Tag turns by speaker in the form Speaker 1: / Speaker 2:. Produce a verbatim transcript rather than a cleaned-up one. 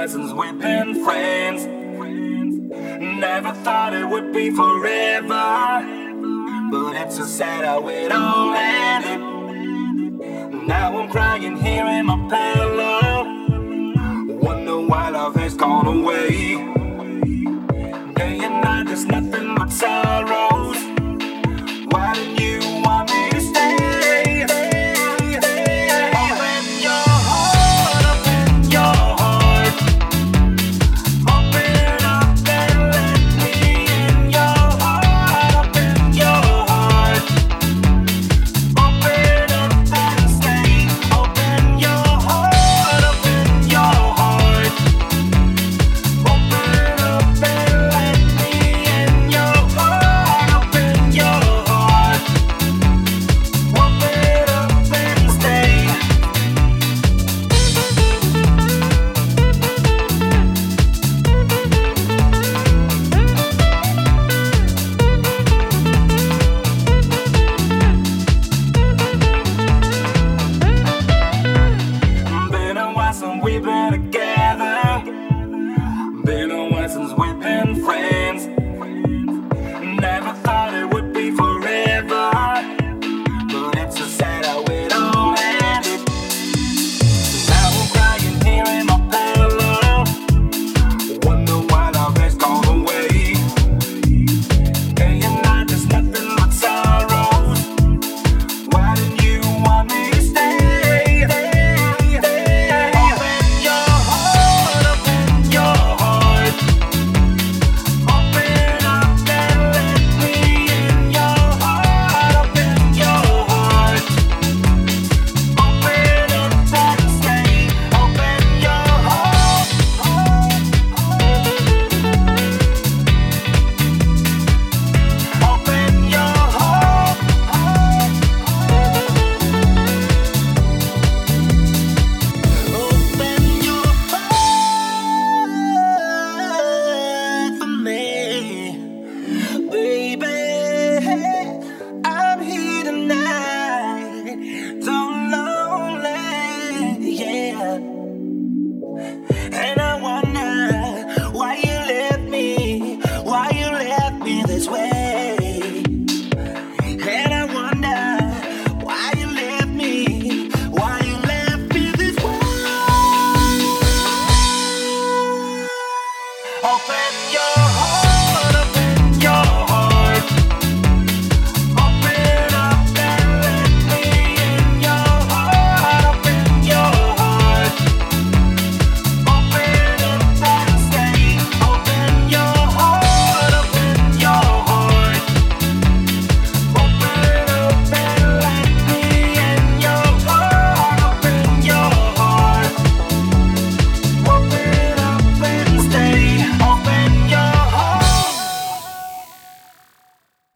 Speaker 1: lessons, we've been friends. Never thought it would be forever, but it's so sad how it all ended. Now I'm crying here in my pillow, wonder why love has gone away. Day and night there's nothing but sorrow.